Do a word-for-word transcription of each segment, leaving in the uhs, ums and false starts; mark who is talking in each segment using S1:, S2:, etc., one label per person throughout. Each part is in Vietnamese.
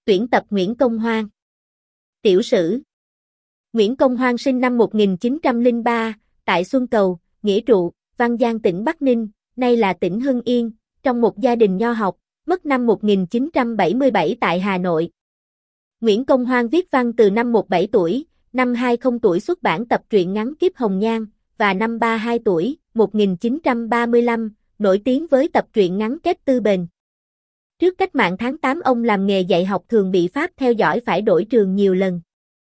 S1: Tuyển tập Nguyễn Công Hoan. Tiểu sử. Nguyễn Công Hoan sinh năm một nghìn chín trăm lẻ ba, tại Xuân Cầu, Nghĩa Trụ, Văn Giang tỉnh Bắc Ninh, nay là tỉnh Hưng Yên, trong một gia đình nho học, mất năm một nghìn chín trăm bảy mươi bảy tại Hà Nội. Nguyễn Công Hoan viết văn từ năm mười bảy tuổi, năm hai mươi tuổi xuất bản tập truyện ngắn Kiếp Hồng Nhan, và năm ba mươi hai tuổi, một nghìn chín trăm ba mươi lăm, nổi tiếng với tập truyện ngắn Kết Tư Bền. Trước cách mạng tháng tám ông làm nghề dạy học thường bị Pháp theo dõi phải đổi trường nhiều lần.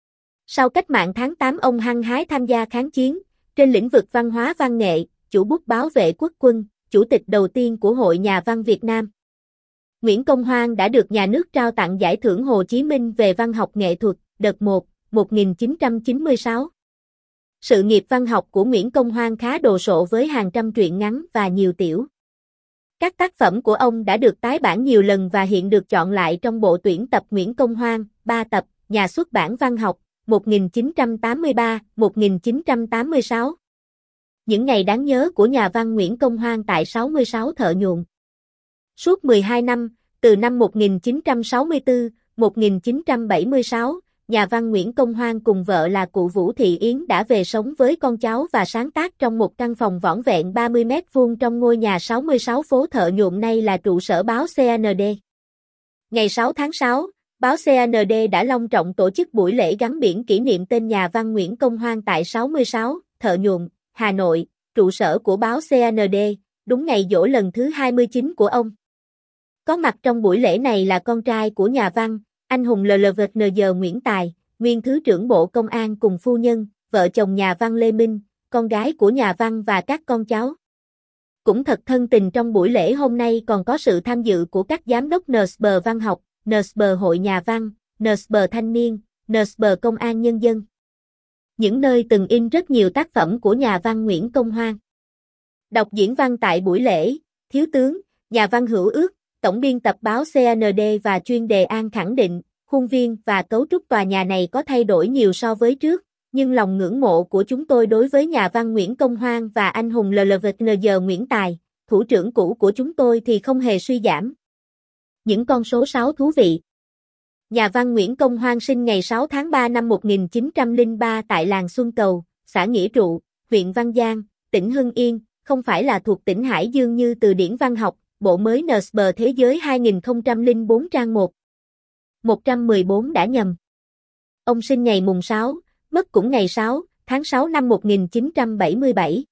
S1: Sau cách mạng tháng tám ông hăng hái tham gia kháng chiến, trên lĩnh vực văn hóa văn nghệ, chủ bút Bảo Vệ Quốc quân, chủ tịch đầu tiên của Hội Nhà văn Việt Nam. Nguyễn Công Hoan đã được nhà nước trao tặng Giải thưởng Hồ Chí Minh về văn học nghệ thuật, đợt một, một nghìn chín trăm chín mươi sáu. Sự nghiệp văn học của Nguyễn Công Hoan khá đồ sộ với hàng trăm truyện ngắn và nhiều tiểu. Các tác phẩm của ông đã được tái bản nhiều lần và hiện được chọn lại trong bộ tuyển tập Nguyễn Công Hoan, ba tập, Nhà xuất bản Văn học, một nghìn chín trăm tám mươi ba đến một nghìn chín trăm tám mươi sáu. Những ngày đáng nhớ của nhà văn Nguyễn Công Hoan tại sáu mươi sáu Thợ Nhuộm. Suốt mười hai năm, từ năm một nghìn chín trăm sáu mươi tư đến một nghìn chín trăm bảy mươi sáu, nhà văn Nguyễn Công Hoan cùng vợ là cụ Vũ Thị Yến đã về sống với con cháu và sáng tác trong một căn phòng vỏn vẹn ba mươi mét vuông trong ngôi nhà sáu mươi sáu phố Thợ Nhuộm nay là trụ sở báo xê en đê. Ngày sáu tháng sáu, báo xê en đê đã long trọng tổ chức buổi lễ gắn biển kỷ niệm tên nhà văn Nguyễn Công Hoan tại sáu mươi sáu Thợ Nhuộm, Hà Nội, trụ sở của báo xê en đê, đúng ngày giỗ lần thứ hai mươi chín của ông. Có mặt trong buổi lễ này là con trai của nhà văn, anh hùng lờ lờ vê en giê Nguyễn Tài, nguyên Thứ trưởng Bộ Công an cùng phu nhân, vợ chồng nhà văn Lê Minh, con gái của nhà văn và các con cháu. Cũng thật thân tình trong buổi lễ hôm nay còn có sự tham dự của các giám đốc en ét bê Văn học, en ét bê Hội Nhà văn, en ét bê Thanh niên, en ét bê Công an Nhân dân. Những nơi từng in rất nhiều tác phẩm của nhà văn Nguyễn Công Hoan. Đọc diễn văn tại buổi lễ, Thiếu tướng, nhà văn Hữu Ước, tổng biên tập báo xê en đê và chuyên đề An khẳng định, khuôn viên và cấu trúc tòa nhà này có thay đổi nhiều so với trước, nhưng lòng ngưỡng mộ của chúng tôi đối với nhà văn Nguyễn Công Hoan và anh hùng lờ lờ vê en giê Nguyễn Tài, thủ trưởng cũ của chúng tôi thì không hề suy giảm. Những con số sáu thú vị. Nhà văn Nguyễn Công Hoan sinh ngày sáu tháng ba năm một nghìn chín trăm lẻ ba tại làng Xuân Cầu, xã Nghĩa Trụ, huyện Văn Giang, tỉnh Hưng Yên, không phải là thuộc tỉnh Hải Dương như từ điển văn học, bộ mới en ét bê Thế giới hai nghìn không trăm lẻ bốn trang một. một trăm mười bốn đã nhầm. Ông sinh ngày mùng sáu, mất cũng ngày sáu, tháng sáu năm một nghìn chín trăm bảy mươi bảy.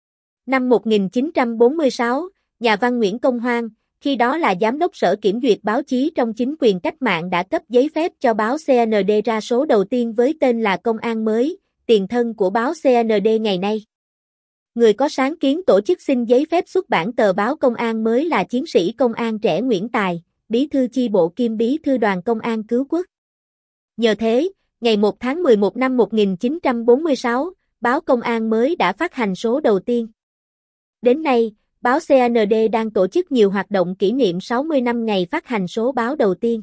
S1: Năm một nghìn chín trăm bốn mươi sáu, nhà văn Nguyễn Công Hoan, khi đó là giám đốc sở kiểm duyệt báo chí trong chính quyền cách mạng đã cấp giấy phép cho báo xê en đê ra số đầu tiên với tên là Công an Mới, tiền thân của báo xê en đê ngày nay. Người có sáng kiến tổ chức xin giấy phép xuất bản tờ báo Công an Mới là chiến sĩ công an trẻ Nguyễn Tài, bí thư chi bộ kiêm bí thư đoàn công an cứu quốc. Nhờ thế, ngày một tháng mười một năm một nghìn chín trăm bốn mươi sáu, báo Công an Mới đã phát hành số đầu tiên. Đến nay, báo xê en đê đang tổ chức nhiều hoạt động kỷ niệm sáu mươi năm ngày phát hành số báo đầu tiên.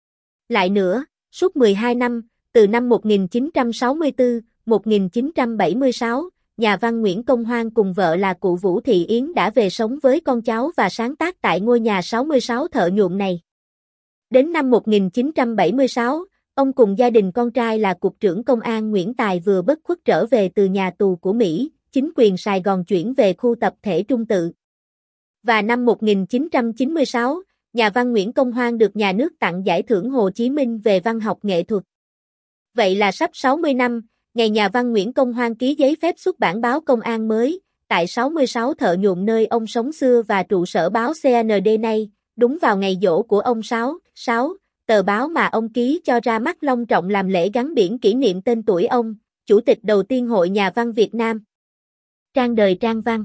S1: Lại nữa, suốt mười hai năm, từ năm một nghìn chín trăm sáu mươi tư đến một nghìn chín trăm bảy mươi sáu, nhà văn Nguyễn Công Hoan cùng vợ là cụ Vũ Thị Yến đã về sống với con cháu và sáng tác tại ngôi nhà sáu mươi sáu Thợ Nhuộm này. Đến năm một nghìn chín trăm bảy mươi sáu, ông cùng gia đình con trai là Cục trưởng Công an Nguyễn Tài vừa bất khuất trở về từ nhà tù của Mỹ, chính quyền Sài Gòn chuyển về khu tập thể Trung Tự. Và năm một nghìn chín trăm chín mươi sáu, nhà văn Nguyễn Công Hoan được nhà nước tặng Giải thưởng Hồ Chí Minh về văn học nghệ thuật. Vậy là sắp sáu mươi năm, ngày nhà văn Nguyễn Công Hoan ký giấy phép xuất bản báo Công an Mới, tại sáu mươi sáu Thợ Nhuộm nơi ông sống xưa và trụ sở báo xê en đê nay, đúng vào ngày giỗ của ông sáu, sáu, tờ báo mà ông ký cho ra mắt long trọng làm lễ gắn biển kỷ niệm tên tuổi ông, chủ tịch đầu tiên Hội Nhà văn Việt Nam. Trang đời trang văn.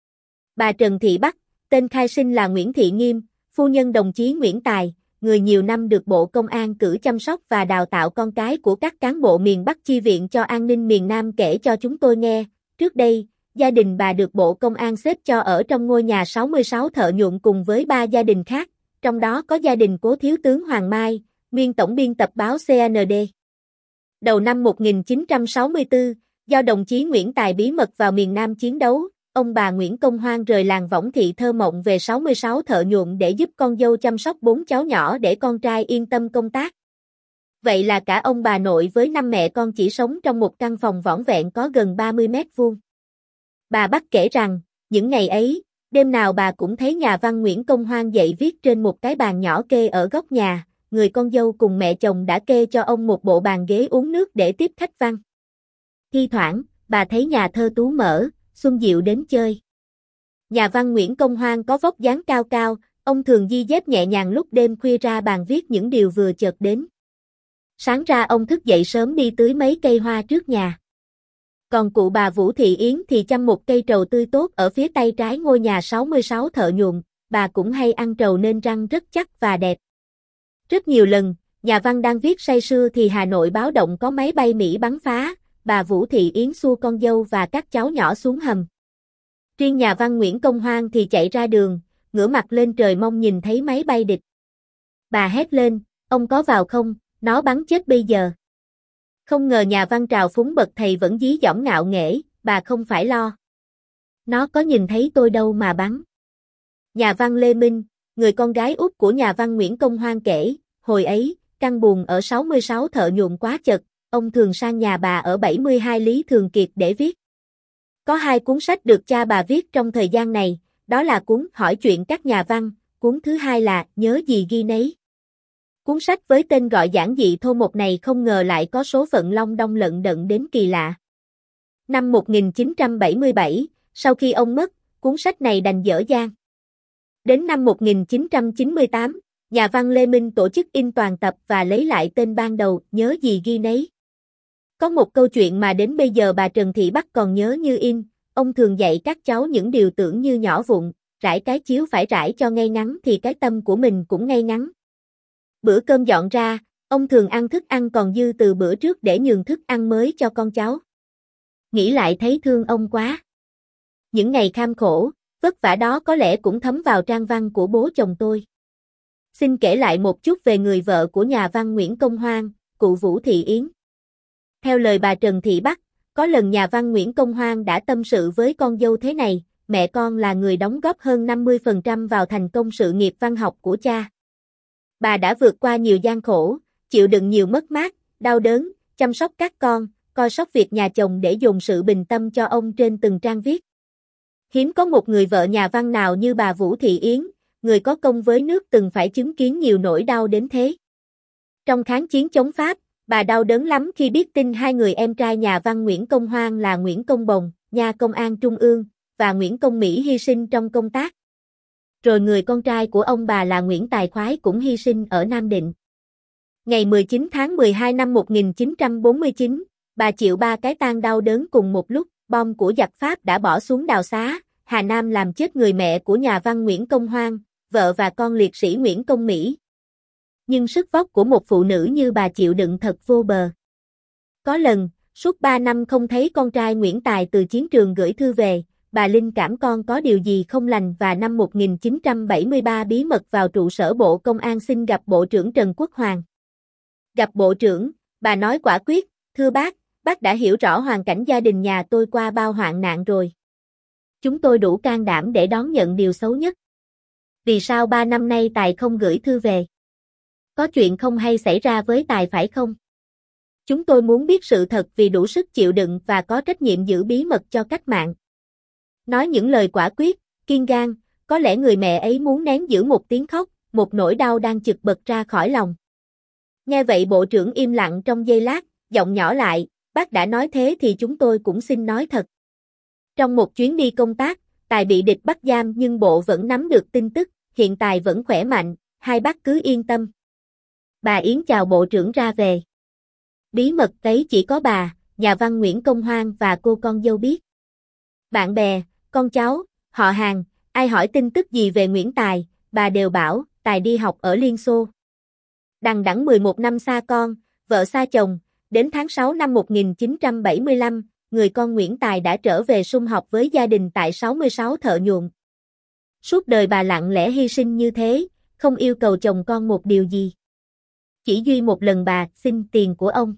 S1: Bà Trần Thị Bắc, tên khai sinh là Nguyễn Thị Nghiêm, phu nhân đồng chí Nguyễn Tài, người nhiều năm được Bộ Công an cử chăm sóc và đào tạo con cái của các cán bộ miền Bắc chi viện cho an ninh miền Nam kể cho chúng tôi nghe. Trước đây, gia đình bà được Bộ Công an xếp cho ở trong ngôi nhà sáu mươi sáu Thợ Nhuộm cùng với ba gia đình khác, trong đó có gia đình cố Thiếu tướng Hoàng Mai, nguyên tổng biên tập báo xê en đê. Đầu năm một nghìn chín trăm sáu mươi tư, do đồng chí Nguyễn Tài bí mật vào miền Nam chiến đấu, ông bà Nguyễn Công Hoan rời làng Võng Thị thơ mộng về sáu mươi sáu Thợ Nhuộm để giúp con dâu chăm sóc bốn cháu nhỏ để con trai yên tâm công tác. Vậy là cả ông bà nội với năm mẹ con chỉ sống trong một căn phòng vỏn vẹn có gần ba mươi mét vuông. Bà Bắc kể rằng, những ngày ấy, đêm nào bà cũng thấy nhà văn Nguyễn Công Hoan dậy viết trên một cái bàn nhỏ kê ở góc nhà, người con dâu cùng mẹ chồng đã kê cho ông một bộ bàn ghế uống nước để tiếp khách văn. Thi thoảng, bà thấy nhà thơ Tú mở, Xuân Diệu đến chơi. Nhà văn Nguyễn Công Hoan có vóc dáng cao cao, ông thường ghi chép nhẹ nhàng lúc đêm khuya ra bàn viết những điều vừa chợt đến. Sáng ra ông thức dậy sớm đi tưới mấy cây hoa trước nhà. Còn cụ bà Vũ Thị Yến thì chăm một cây trầu tươi tốt ở phía tay trái ngôi nhà sáu mươi sáu thợ nhuộm, bà cũng hay ăn trầu nên răng rất chắc và đẹp. Rất nhiều lần, nhà văn đang viết say sưa thì Hà Nội báo động có máy bay Mỹ bắn phá, bà Vũ Thị Yến xua con dâu và các cháu nhỏ xuống hầm. Riêng nhà văn Nguyễn Công Hoan thì chạy ra đường, ngửa mặt lên trời mong nhìn thấy máy bay địch. Bà hét lên, ông có vào không, nó bắn chết bây giờ. Không ngờ nhà văn trào phúng bậc thầy vẫn dí dỏm ngạo nghễ, bà không phải lo. Nó có nhìn thấy tôi đâu mà bắn. Nhà văn Lê Minh, người con gái út của nhà văn Nguyễn Công Hoan kể, hồi ấy, căn buồng ở sáu mươi sáu thợ nhuộm quá chật, ông thường sang nhà bà ở bảy mươi hai Lý Thường Kiệt để viết. Có hai cuốn sách được cha bà viết trong thời gian này, đó là cuốn Hỏi chuyện các nhà văn, cuốn thứ hai là Nhớ gì ghi nấy. Cuốn sách với tên gọi giản dị thô mộc này không ngờ lại có số phận long đong lận đận đến kỳ lạ. Năm một nghìn chín trăm bảy mươi bảy, sau khi ông mất, cuốn sách này đành dở dang. Đến năm một nghìn chín trăm chín mươi tám, nhà văn Lê Minh tổ chức in toàn tập và lấy lại tên ban đầu Nhớ gì ghi nấy. Có một câu chuyện mà đến bây giờ bà Trần Thị Bắc còn nhớ như in, ông thường dạy các cháu những điều tưởng như nhỏ vụn, rải cái chiếu phải rải cho ngay ngắn thì cái tâm của mình cũng ngay ngắn. Bữa cơm dọn ra, ông thường ăn thức ăn còn dư từ bữa trước để nhường thức ăn mới cho con cháu. Nghĩ lại thấy thương ông quá. Những ngày kham khổ, vất vả đó có lẽ cũng thấm vào trang văn của bố chồng tôi. Xin kể lại một chút về người vợ của nhà văn Nguyễn Công Hoan, cụ Vũ Thị Yến. Theo lời bà Trần Thị Bắc, có lần nhà văn Nguyễn Công Hoan đã tâm sự với con dâu thế này, mẹ con là người đóng góp hơn năm mươi phần trăm vào thành công sự nghiệp văn học của cha. Bà đã vượt qua nhiều gian khổ, chịu đựng nhiều mất mát, đau đớn, chăm sóc các con, coi sóc việc nhà chồng để dồn sự bình tâm cho ông trên từng trang viết. Hiếm có một người vợ nhà văn nào như bà Vũ Thị Yến, người có công với nước từng phải chứng kiến nhiều nỗi đau đến thế. Trong kháng chiến chống Pháp, bà đau đớn lắm khi biết tin hai người em trai nhà văn Nguyễn Công Hoan là Nguyễn Công Bồng, nhà công an Trung ương, và Nguyễn Công Mỹ hy sinh trong công tác. Rồi người con trai của ông bà là Nguyễn Tài Khoái cũng hy sinh ở Nam Định. Ngày mười chín tháng mười hai năm một nghìn chín trăm bốn mươi chín, bà chịu ba cái tang đau đớn cùng một lúc, bom của giặc Pháp đã bỏ xuống Đào Xá, Hà Nam làm chết người mẹ của nhà văn Nguyễn Công Hoan, vợ và con liệt sĩ Nguyễn Công Mỹ. Nhưng sức vóc của một phụ nữ như bà chịu đựng thật vô bờ. Có lần, suốt ba năm không thấy con trai Nguyễn Tài từ chiến trường gửi thư về, bà linh cảm con có điều gì không lành và năm một nghìn chín trăm bảy mươi ba bí mật vào trụ sở Bộ Công an xin gặp Bộ trưởng Trần Quốc Hoàn. Gặp Bộ trưởng, bà nói quả quyết, thưa bác, bác đã hiểu rõ hoàn cảnh gia đình nhà tôi qua bao hoạn nạn rồi. Chúng tôi đủ can đảm để đón nhận điều xấu nhất. Vì sao ba năm nay Tài không gửi thư về? Có chuyện không hay xảy ra với Tài phải không? Chúng tôi muốn biết sự thật vì đủ sức chịu đựng và có trách nhiệm giữ bí mật cho cách mạng. Nói những lời quả quyết, kiên gan, có lẽ người mẹ ấy muốn nén giữ một tiếng khóc, một nỗi đau đang chực bật ra khỏi lòng. Nghe vậy Bộ trưởng im lặng trong giây lát, giọng nhỏ lại, bác đã nói thế thì chúng tôi cũng xin nói thật. Trong một chuyến đi công tác, Tài bị địch bắt giam nhưng Bộ vẫn nắm được tin tức, hiện Tài vẫn khỏe mạnh, hai bác cứ yên tâm. Bà Yến chào Bộ trưởng ra về. Bí mật ấy chỉ có bà, nhà văn Nguyễn Công Hoan và cô con dâu biết. Bạn bè, con cháu, họ hàng, ai hỏi tin tức gì về Nguyễn Tài, bà đều bảo, Tài đi học ở Liên Xô. Đằng đẵng mười một năm xa con, vợ xa chồng, đến tháng sáu năm một nghìn chín trăm bảy mươi lăm, người con Nguyễn Tài đã trở về sum họp với gia đình tại sáu mươi sáu thợ nhuộm. Suốt đời bà lặng lẽ hy sinh như thế, không yêu cầu chồng con một điều gì. Chỉ duy một lần bà xin tiền của ông.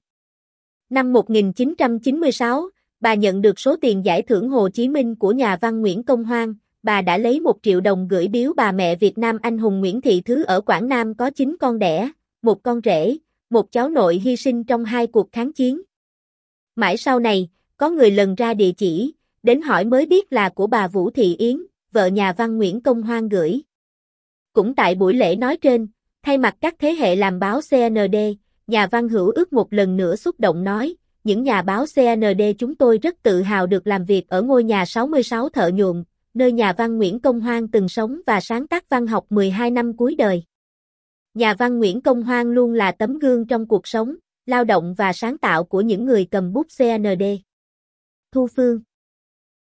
S1: Năm một nghìn chín trăm chín mươi sáu, bà nhận được số tiền giải thưởng Hồ Chí Minh của nhà văn Nguyễn Công Hoan, bà đã lấy một triệu đồng gửi biếu bà mẹ Việt Nam anh hùng Nguyễn Thị Thứ ở Quảng Nam có chín con đẻ, một con rể, một cháu nội hy sinh trong hai cuộc kháng chiến. Mãi sau này, có người lần ra địa chỉ, đến hỏi mới biết là của bà Vũ Thị Yến, vợ nhà văn Nguyễn Công Hoan gửi. Cũng tại buổi lễ nói trên, thay mặt các thế hệ làm báo xê en đê, nhà văn Hữu Ước một lần nữa xúc động nói, những nhà báo xê en đê chúng tôi rất tự hào được làm việc ở ngôi nhà sáu mươi sáu Thợ Nhuộm, nơi nhà văn Nguyễn Công Hoan từng sống và sáng tác văn học mười hai năm cuối đời. Nhà văn Nguyễn Công Hoan luôn là tấm gương trong cuộc sống, lao động và sáng tạo của những người cầm bút xê en đê. Thu Phương